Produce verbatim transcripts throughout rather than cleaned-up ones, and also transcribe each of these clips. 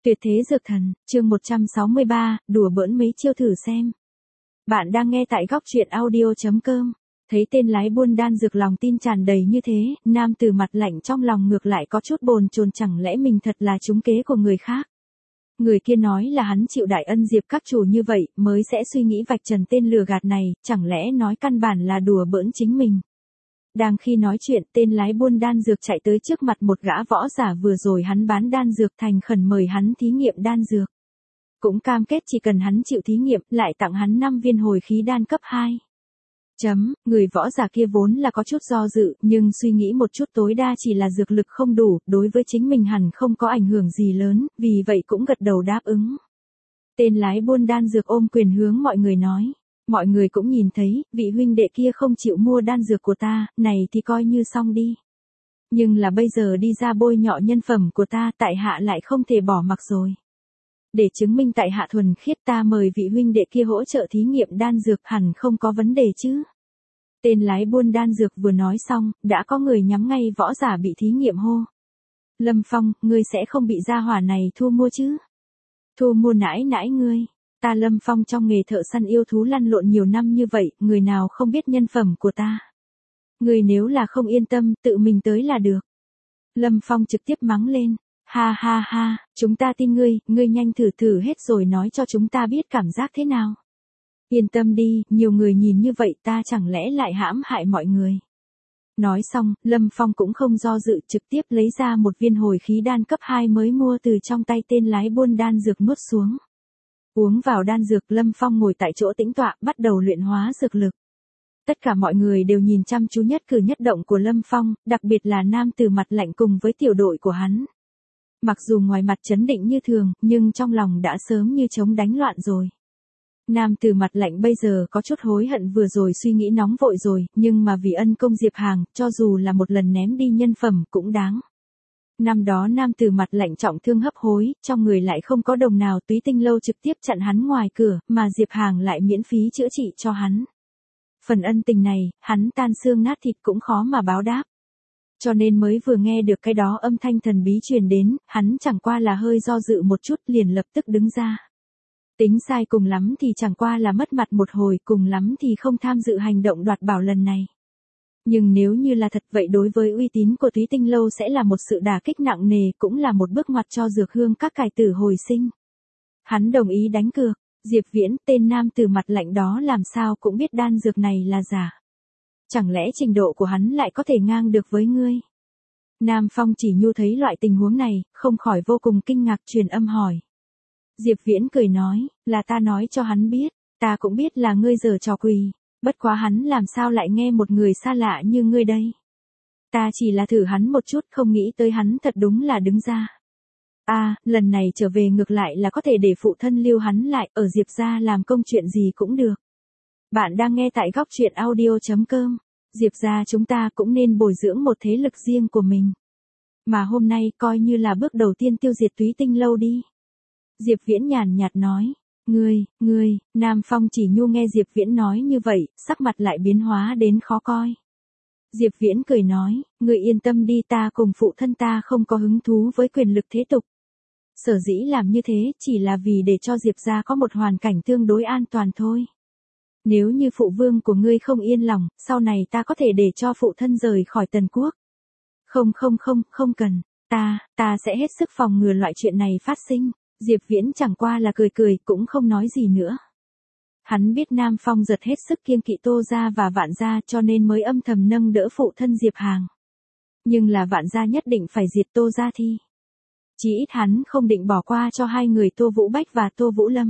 Tuyệt thế dược thần, chương một trăm sáu mươi ba, đùa bỡn mấy chiêu thử xem. Bạn đang nghe tại góc truyện audio chấm com. Thấy tên lái buôn đan dược lòng tin tràn đầy như thế, nam tử mặt lạnh trong lòng ngược lại có chút bồn chồn, chẳng lẽ mình thật là trúng kế của người khác. Người kia nói là hắn chịu đại ân Diệp các chủ như vậy, mới sẽ suy nghĩ vạch trần tên lừa gạt này, chẳng lẽ nói căn bản là đùa bỡn chính mình. Đang khi nói chuyện, tên lái buôn đan dược chạy tới trước mặt một gã võ giả vừa rồi hắn bán đan dược, thành khẩn mời hắn thí nghiệm đan dược. Cũng cam kết chỉ cần hắn chịu thí nghiệm, lại tặng hắn năm viên hồi khí đan cấp hai. Chấm, người võ giả kia vốn là có chút do dự, nhưng suy nghĩ một chút tối đa chỉ là dược lực không đủ, đối với chính mình hẳn không có ảnh hưởng gì lớn, vì vậy cũng gật đầu đáp ứng. Tên lái buôn đan dược ôm quyền hướng mọi người nói. Mọi người cũng nhìn thấy, vị huynh đệ kia không chịu mua đan dược của ta, này thì coi như xong đi. Nhưng là bây giờ đi ra bôi nhọ nhân phẩm của ta, tại hạ lại không thể bỏ mặc rồi. Để chứng minh tại hạ thuần khiết, ta mời vị huynh đệ kia hỗ trợ thí nghiệm đan dược, hẳn không có vấn đề chứ. Tên lái buôn đan dược vừa nói xong, đã có người nhắm ngay võ giả bị thí nghiệm hô. Lâm Phong, ngươi sẽ không bị gia hỏa này thu mua chứ? Thu mua nãi nãi ngươi. Ta Lâm Phong trong nghề thợ săn yêu thú lăn lộn nhiều năm như vậy, người nào không biết nhân phẩm của ta. Người nếu là không yên tâm, tự mình tới là được. Lâm Phong trực tiếp mắng lên. Ha ha ha, chúng ta tin ngươi, ngươi nhanh thử thử hết rồi nói cho chúng ta biết cảm giác thế nào. Yên tâm đi, nhiều người nhìn như vậy ta chẳng lẽ lại hãm hại mọi người. Nói xong, Lâm Phong cũng không do dự, trực tiếp lấy ra một viên hồi khí đan cấp hai mới mua từ trong tay tên lái buôn đan dược nuốt xuống. Uống vào đan dược, Lâm Phong ngồi tại chỗ tĩnh tọa, bắt đầu luyện hóa dược lực. Tất cả mọi người đều nhìn chăm chú nhất cử nhất động của Lâm Phong, đặc biệt là nam tử mặt lạnh cùng với tiểu đội của hắn. Mặc dù ngoài mặt trấn định như thường, nhưng trong lòng đã sớm như trống đánh loạn rồi. Nam tử mặt lạnh bây giờ có chút hối hận vừa rồi suy nghĩ nóng vội rồi, nhưng mà vì ân công Diệp Hàng, cho dù là một lần ném đi nhân phẩm cũng đáng. Năm đó nam tử mặt lạnh trọng thương hấp hối, trong người lại không có đồng nào, Túy Tinh Lâu trực tiếp chặn hắn ngoài cửa, mà Diệp Hàng lại miễn phí chữa trị cho hắn. Phần ân tình này, hắn tan xương nát thịt cũng khó mà báo đáp. Cho nên mới vừa nghe được cái đó âm thanh thần bí truyền đến, hắn chẳng qua là hơi do dự một chút liền lập tức đứng ra. Tính sai cùng lắm thì chẳng qua là mất mặt một hồi, cùng lắm thì không tham dự hành động đoạt bảo lần này. Nhưng nếu như là thật vậy đối với uy tín của Túy Tinh Lâu sẽ là một sự đả kích nặng nề, cũng là một bước ngoặt cho dược hương các cải tử hồi sinh. Hắn đồng ý đánh cược. Diệp Viễn, tên nam tử mặt lạnh đó làm sao cũng biết đan dược này là giả. Chẳng lẽ trình độ của hắn lại có thể ngang được với ngươi? Nam Phong Chỉ Nhu thấy loại tình huống này, không khỏi vô cùng kinh ngạc, truyền âm hỏi. Diệp Viễn cười nói, là ta nói cho hắn biết, ta cũng biết là ngươi giở trò quỷ. Bất quá hắn làm sao lại nghe một người xa lạ như ngươi đây. Ta chỉ là thử hắn một chút, không nghĩ tới hắn thật đúng là đứng ra. A, à, lần này trở về ngược lại là có thể để phụ thân lưu hắn lại, ở Diệp gia làm công chuyện gì cũng được. Bạn đang nghe tại góc truyện audio chấm com. Diệp gia chúng ta cũng nên bồi dưỡng một thế lực riêng của mình. Mà hôm nay coi như là bước đầu tiên tiêu diệt Túy Tinh Lâu đi. Diệp Viễn nhàn nhạt nói. Ngươi, ngươi, Nam Phong Chỉ Nhu nghe Diệp Viễn nói như vậy, sắc mặt lại biến hóa đến khó coi. Diệp Viễn cười nói, ngươi yên tâm đi, ta cùng phụ thân ta không có hứng thú với quyền lực thế tục. Sở dĩ làm như thế chỉ là vì để cho Diệp gia có một hoàn cảnh tương đối an toàn thôi. Nếu như phụ vương của ngươi không yên lòng, sau này ta có thể để cho phụ thân rời khỏi Tần Quốc. Không không không, không cần, ta, ta sẽ hết sức phòng ngừa loại chuyện này phát sinh. Diệp Viễn chẳng qua là cười cười, cũng không nói gì nữa. Hắn biết Nam Phong giật hết sức kiêng kỵ Tô gia và Vạn gia, cho nên mới âm thầm nâng đỡ phụ thân Diệp Hàng. Nhưng là Vạn gia nhất định phải diệt Tô gia thi. Chỉ ít hắn không định bỏ qua cho hai người Tô Vũ Bách và Tô Vũ Lâm.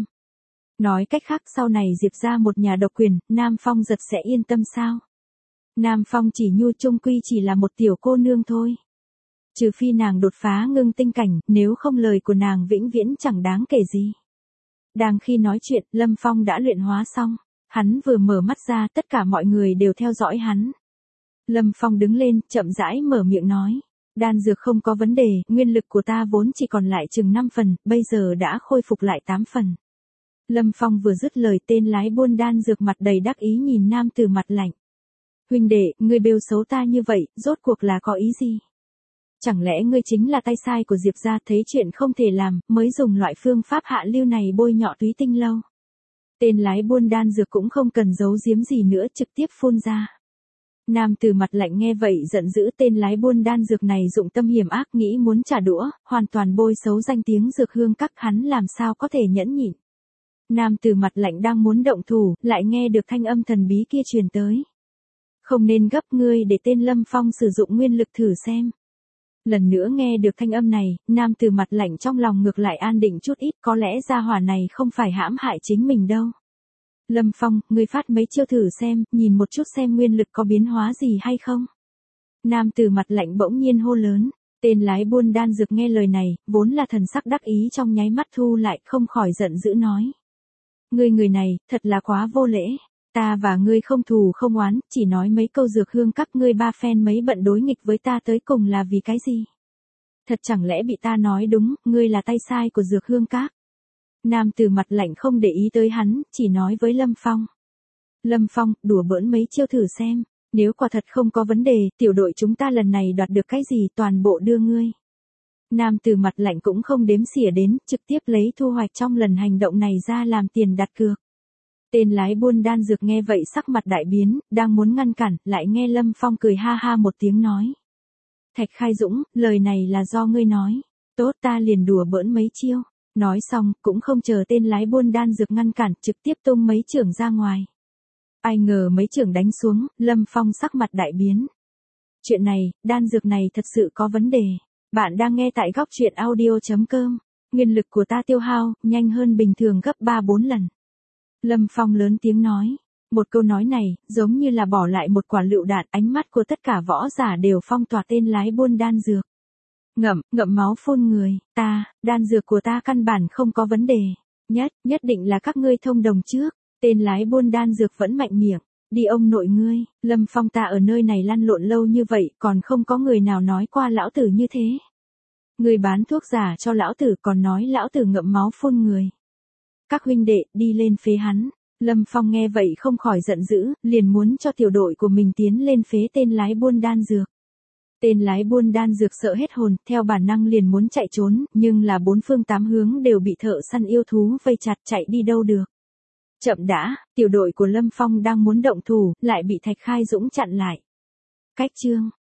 Nói cách khác sau này Diệp gia một nhà độc quyền, Nam Phong giật sẽ yên tâm sao? Nam Phong Chỉ Nhu chung quy chỉ là một tiểu cô nương thôi. Trừ phi nàng đột phá ngưng tinh cảnh, nếu không lời của nàng vĩnh viễn chẳng đáng kể gì. Đang khi nói chuyện, Lâm Phong đã luyện hóa xong. Hắn vừa mở mắt ra, tất cả mọi người đều theo dõi hắn. Lâm Phong đứng lên, chậm rãi mở miệng nói. Đan dược không có vấn đề, nguyên lực của ta vốn chỉ còn lại chừng năm phần, bây giờ đã khôi phục lại tám phần. Lâm Phong vừa dứt lời, tên lái buôn đan dược mặt đầy đắc ý nhìn nam tử mặt lạnh. Huynh đệ, ngươi bêu xấu ta như vậy, rốt cuộc là có ý gì? Chẳng lẽ ngươi chính là tay sai của Diệp gia, thấy chuyện không thể làm, mới dùng loại phương pháp hạ lưu này bôi nhọ Túy Tinh lâu. Tên lái buôn đan dược cũng không cần giấu giếm gì nữa, trực tiếp phun ra. Nam tử mặt lạnh nghe vậy giận dữ, tên lái buôn đan dược này dụng tâm hiểm ác, nghĩ muốn trả đũa, hoàn toàn bôi xấu danh tiếng Dược Hương Các, hắn làm sao có thể nhẫn nhịn. Nam tử mặt lạnh đang muốn động thủ, lại nghe được thanh âm thần bí kia truyền tới. Không nên gấp, ngươi để tên Lâm Phong sử dụng nguyên lực thử xem. Lần nữa nghe được thanh âm này, nam tử mặt lạnh trong lòng ngược lại an định chút ít, có lẽ gia hỏa này không phải hãm hại chính mình đâu. Lâm Phong, ngươi phát mấy chiêu thử xem, nhìn một chút xem nguyên lực có biến hóa gì hay không. Nam tử mặt lạnh bỗng nhiên hô lớn. Tên lái buôn đan dược nghe lời này, vốn là thần sắc đắc ý trong nháy mắt thu lại, không khỏi giận dữ nói. Ngươi người này, thật là quá vô lễ. Ta và ngươi không thù không oán, chỉ nói mấy câu Dược Hương Các, ngươi ba phen mấy bận đối nghịch với ta tới cùng là vì cái gì? Thật chẳng lẽ bị ta nói đúng, ngươi là tay sai của Dược Hương Các? Nam tử mặt lạnh không để ý tới hắn, chỉ nói với Lâm Phong. Lâm Phong, đùa bỡn mấy chiêu thử xem, nếu quả thật không có vấn đề, tiểu đội chúng ta lần này đoạt được cái gì toàn bộ đưa ngươi. Nam tử mặt lạnh cũng không đếm xỉa đến, trực tiếp lấy thu hoạch trong lần hành động này ra làm tiền đặt cược. Tên lái buôn đan dược nghe vậy sắc mặt đại biến, đang muốn ngăn cản, lại nghe Lâm Phong cười ha ha một tiếng nói. Thạch Khai Dũng, lời này là do ngươi nói. Tốt, ta liền đùa bỡn mấy chiêu. Nói xong, cũng không chờ tên lái buôn đan dược ngăn cản, trực tiếp tung mấy chưởng ra ngoài. Ai ngờ mấy chưởng đánh xuống, Lâm Phong sắc mặt đại biến. Chuyện này, đan dược này thật sự có vấn đề. Bạn đang nghe tại góc truyện audio chấm com. Nguyên lực của ta tiêu hao, nhanh hơn bình thường gấp ba bốn lần. Lâm Phong lớn tiếng nói. Một câu nói này, giống như là bỏ lại một quả lựu đạn, ánh mắt của tất cả võ giả đều phong tỏa tên lái buôn đan dược. Ngậm, ngậm máu phun người, ta, đan dược của ta căn bản không có vấn đề. Nhất, nhất định là các ngươi thông đồng trước. Tên lái buôn đan dược vẫn mạnh miệng. Đi ông nội ngươi, Lâm Phong, ta ở nơi này lăn lộn lâu như vậy, còn không có người nào nói qua lão tử như thế. Ngươi bán thuốc giả cho lão tử, còn nói lão tử ngậm máu phun người. Các huynh đệ, đi lên phế hắn. Lâm Phong nghe vậy không khỏi giận dữ, liền muốn cho tiểu đội của mình tiến lên phế tên lái buôn đan dược. Tên lái buôn đan dược sợ hết hồn, theo bản năng liền muốn chạy trốn, nhưng là bốn phương tám hướng đều bị thợ săn yêu thú vây chặt, chạy đi đâu được. Chậm đã, tiểu đội của Lâm Phong đang muốn động thủ, lại bị Thạch Khai Dũng chặn lại. Cách chương